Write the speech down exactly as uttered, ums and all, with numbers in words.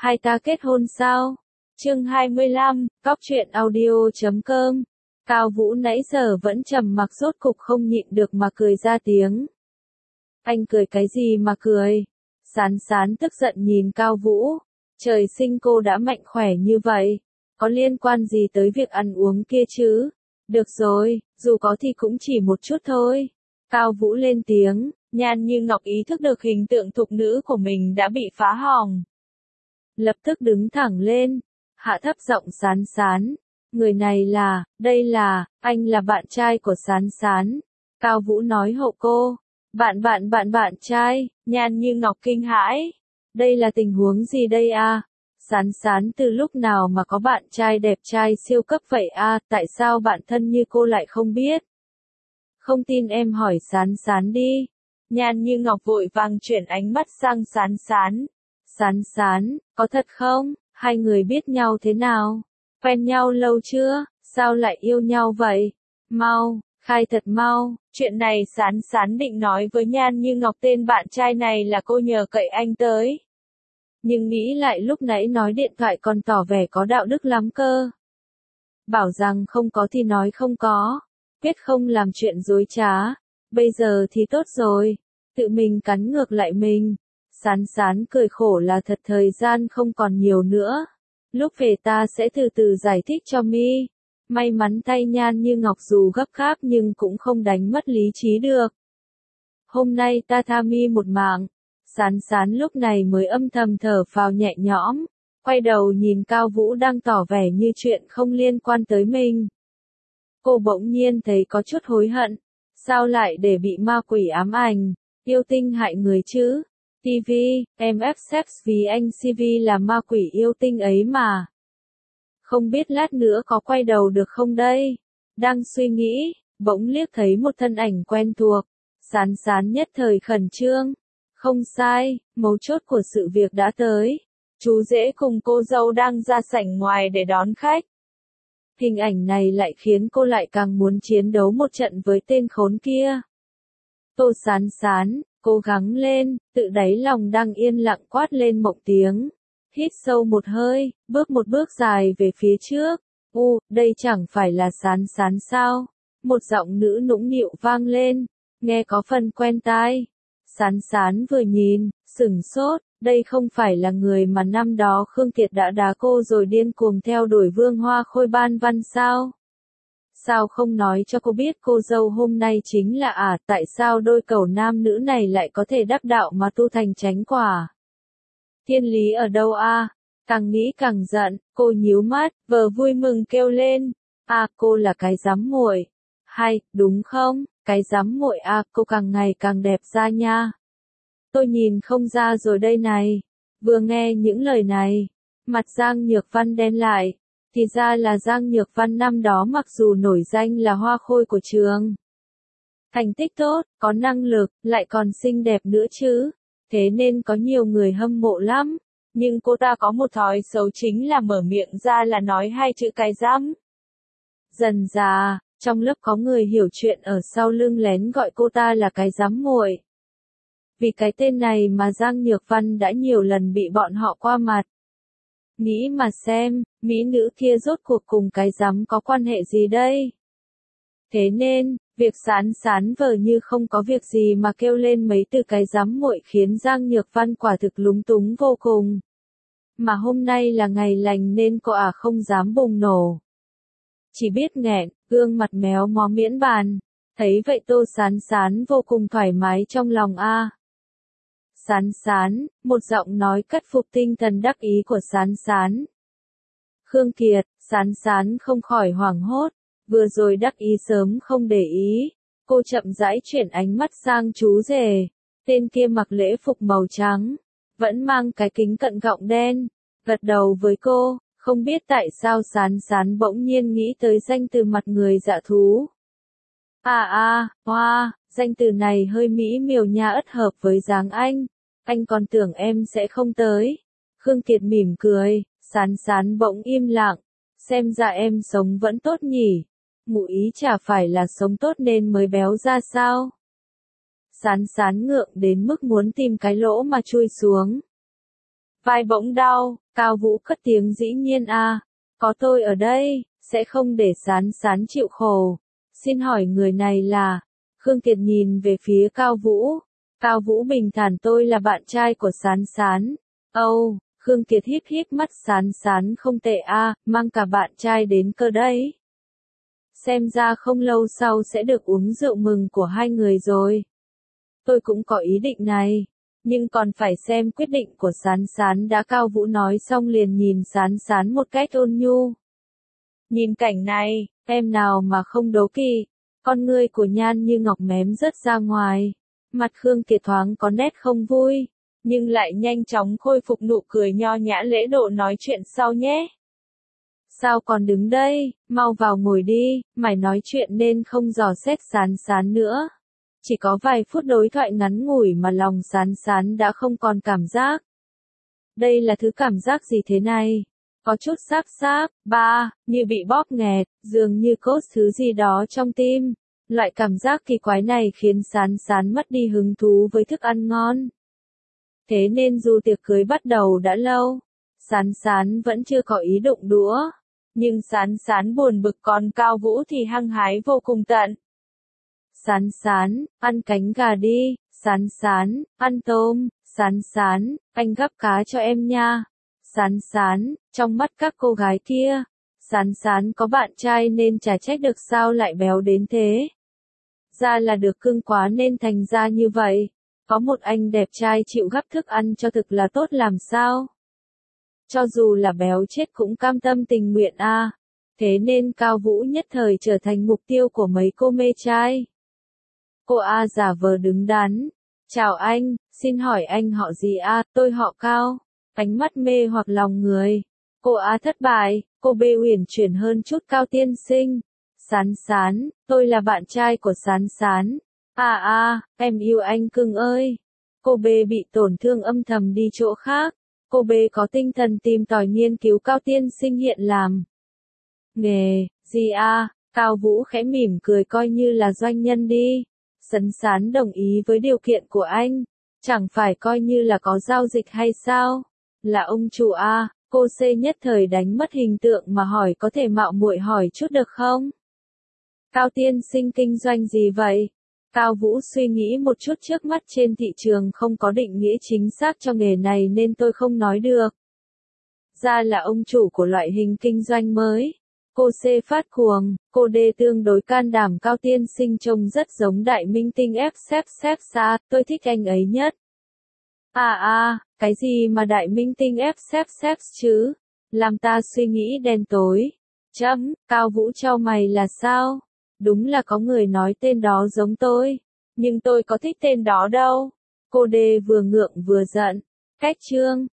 Hai ta kết hôn sao? Chương hai mươi lăm, cóc truyện audio chấm com. Cao Vũ nãy giờ vẫn trầm mặc rốt cục không nhịn được mà cười ra tiếng. Anh cười cái gì mà cười? Sán Sán tức giận nhìn Cao Vũ. Trời sinh cô đã mạnh khỏe như vậy, có liên quan gì tới việc ăn uống kia chứ? Được rồi, dù có thì cũng chỉ một chút thôi. Cao Vũ lên tiếng, Nhan Như Ngọc ý thức được hình tượng thục nữ của mình đã bị phá hỏng. Lập tức đứng thẳng lên, hạ thấp giọng Sán Sán. Người này là, đây là, anh là bạn trai của Sán Sán. Cao Vũ nói hộ cô. Bạn bạn bạn bạn trai, Nhan Như Ngọc kinh hãi. Đây là tình huống gì đây à? Sán Sán từ lúc nào mà có bạn trai đẹp trai siêu cấp vậy à? Tại sao bạn thân như cô lại không biết? Không tin em hỏi Sán Sán đi. Nhan Như Ngọc vội vàng chuyển ánh mắt sang Sán Sán. Sán Sán, có thật không? Hai người biết nhau thế nào? Quen nhau lâu chưa? Sao lại yêu nhau vậy? Mau, khai thật mau. Chuyện này Sán Sán định nói với Nhan Như Ngọc, tên bạn trai này là cô nhờ cậy anh tới. Nhưng nghĩ lại lúc nãy nói điện thoại còn tỏ vẻ có đạo đức lắm cơ. Bảo rằng không có thì nói không có. Quyết không làm chuyện dối trá. Bây giờ thì tốt rồi. Tự mình cắn ngược lại mình. Sán Sán cười khổ là thật, thời gian không còn nhiều nữa. Lúc về ta sẽ từ từ giải thích cho mi. May mắn tay Nhan Như Ngọc dù gấp gáp nhưng cũng không đánh mất lý trí được. Hôm nay ta tha mi một mạng. Sán Sán lúc này mới âm thầm thở phào nhẹ nhõm, quay đầu nhìn Cao Vũ đang tỏ vẻ như chuyện không liên quan tới mình. Cô bỗng nhiên thấy có chút hối hận, sao lại để bị ma quỷ ám ảnh, yêu tinh hại người chứ? ti vi, em ép sex vì anh xê vê là ma quỷ yêu tinh ấy mà. Không biết lát nữa có quay đầu được không đây? Đang suy nghĩ, bỗng liếc thấy một thân ảnh quen thuộc. Sán Sán nhất thời khẩn trương. Không sai, mấu chốt của sự việc đã tới. Chú rể cùng cô dâu đang ra sảnh ngoài để đón khách. Hình ảnh này lại khiến cô lại càng muốn chiến đấu một trận với tên khốn kia. Tô Sán Sán, cố gắng lên, tự đáy lòng đang yên lặng quát lên một tiếng. Hít sâu một hơi, bước một bước dài về phía trước. U, đây chẳng phải là Sán Sán sao? Một giọng nữ nũng nịu vang lên, nghe có phần quen tai. Sán Sán vừa nhìn, sửng sốt, đây không phải là người mà năm đó Khương Kiệt đã đá cô rồi điên cuồng theo đuổi Vương Hoa Khôi Ban Văn sao? Sao không nói cho cô biết cô dâu hôm nay chính là à? Tại sao đôi cẩu nam nữ này lại có thể đắc đạo mà tu thành chánh quả? Thiên lý ở đâu a? À? Càng nghĩ càng giận, cô nhíu mắt, vờ vui mừng kêu lên. À, cô là cái giám muội. Hay, đúng không? Cái giám muội à, cô càng ngày càng đẹp ra nha. Tôi nhìn không ra rồi đây này. Vừa nghe những lời này, mặt Giang Nhược Văn đen lại. Thì ra là Giang Nhược Văn năm đó mặc dù nổi danh là hoa khôi của trường. Thành tích tốt, có năng lực, lại còn xinh đẹp nữa chứ. Thế nên có nhiều người hâm mộ lắm. Nhưng cô ta có một thói xấu chính là mở miệng ra là nói hai chữ cái dám. Dần dà, trong lớp có người hiểu chuyện ở sau lưng lén gọi cô ta là cái giám muội. Vì cái tên này mà Giang Nhược Văn đã nhiều lần bị bọn họ qua mặt. Nghĩ mà xem, mỹ nữ kia rốt cuộc cùng cái giám có quan hệ gì đây? Thế nên, việc Sán Sán vờ như không có việc gì mà kêu lên mấy từ cái giám muội khiến Giang Nhược Văn quả thực lúng túng vô cùng. Mà hôm nay là ngày lành nên cô à không dám bùng nổ. Chỉ biết nghẹn, gương mặt méo mó miễn bàn. Thấy vậy Tô Sán Sán vô cùng thoải mái trong lòng a. À. Sán Sán, một giọng nói cắt phục tinh thần đắc ý của Sán Sán. Khương Kiệt, Sán Sán không khỏi hoảng hốt, vừa rồi đắc ý sớm không để ý. Cô chậm rãi chuyển ánh mắt sang chú rể. Tên kia mặc lễ phục màu trắng, vẫn mang cái kính cận gọng đen, gật đầu với cô. Không biết tại sao Sán Sán bỗng nhiên nghĩ tới danh từ mặt người dạ thú. À à, hoa, danh từ này hơi mỹ miều nha, ất hợp với dáng anh. Anh còn tưởng em sẽ không tới. Khương Kiệt mỉm cười, Sán Sán bỗng im lặng. Xem ra em sống vẫn tốt nhỉ. Ngụ ý chả phải là sống tốt nên mới béo ra sao. Sán Sán ngượng đến mức muốn tìm cái lỗ mà chui xuống. vai bỗng đau, Cao Vũ cất tiếng dĩ nhiên a, có tôi ở đây, sẽ không để Sán Sán chịu khổ. Xin hỏi người này là, Khương Kiệt nhìn về phía Cao Vũ. Cao Vũ bình thản tôi là bạn trai của Sán Sán. Âu, oh, Khương Kiệt híp híp mắt Sán Sán không tệ a, mang cả bạn trai đến cơ đấy. Xem ra không lâu sau sẽ được uống rượu mừng của hai người rồi. Tôi cũng có ý định này, nhưng còn phải xem quyết định của Sán Sán đã. Cao Vũ nói xong liền nhìn Sán Sán một cách ôn nhu. Nhìn cảnh này, em nào mà không đố kỵ, con ngươi của Nhan Như Ngọc mém rớt ra ngoài. Mặt Khương Kiệt thoáng có nét không vui, nhưng lại nhanh chóng khôi phục nụ cười nho nhã lễ độ nói chuyện sau nhé. Sao còn đứng đây, mau vào ngồi đi, mày nói chuyện nên không dò xét Sán Sán nữa. Chỉ có vài phút đối thoại ngắn ngủi mà lòng Sán Sán đã không còn cảm giác. Đây là thứ cảm giác gì thế này? Có chút sáp sáp, ba, như bị bóp nghẹt, dường như cốt thứ gì đó trong tim. Loại cảm giác kỳ quái này khiến Sán Sán mất đi hứng thú với thức ăn ngon. Thế nên dù tiệc cưới bắt đầu đã lâu, Sán Sán vẫn chưa có ý đụng đũa. Nhưng Sán Sán buồn bực, còn Cao Vũ thì hăng hái vô cùng tận. Sán Sán, ăn cánh gà đi, Sán Sán, ăn tôm, Sán Sán, anh gắp cá cho em nha. Sán Sán, trong mắt các cô gái kia, Sán Sán có bạn trai nên chả trách được sao lại béo đến thế. Ra là được cưng quá nên thành ra như vậy. Có một anh đẹp trai chịu gắp thức ăn cho thực là tốt làm sao. Cho dù là béo chết cũng cam tâm tình nguyện a. À. Thế nên Cao Vũ nhất thời trở thành mục tiêu của mấy cô mê trai. Cô A giả vờ đứng đắn. Chào anh, xin hỏi anh họ gì a? À? Tôi họ Cao. Ánh mắt mê hoặc lòng người. Cô A thất bại, cô B uyển chuyển hơn chút. Cao tiên sinh. Sán Sán, tôi là bạn trai của Sán Sán. À à, em yêu anh cưng ơi. Cô B bị tổn thương âm thầm đi chỗ khác. Cô B có tinh thần tìm tòi nghiên cứu Cao tiên sinh hiện làm nghề gì à? Cao Vũ khẽ mỉm cười, coi như là doanh nhân đi. Sán Sán đồng ý với điều kiện của anh, chẳng phải coi như là có giao dịch hay sao? Là ông chủ a. Cô C nhất thời đánh mất hình tượng mà hỏi, có thể mạo muội hỏi chút được không? Cao tiên sinh kinh doanh gì vậy? Cao Vũ suy nghĩ một chút, trước mắt trên thị trường không có định nghĩa chính xác cho nghề này nên tôi không nói được. Ra là ông chủ của loại hình kinh doanh mới. Cô C phát cuồng, cô D tương đối can đảm. Cao tiên sinh trông rất giống đại minh tinh F xếp xếp xa, tôi thích anh ấy nhất. À à, cái gì mà đại minh tinh F xếp xếp chứ? Làm ta suy nghĩ đen tối. Chấm, Cao Vũ chau mày, là sao? Đúng là có người nói tên đó giống tôi, nhưng tôi có thích tên đó đâu. Cô D vừa ngượng vừa giận. Cách chương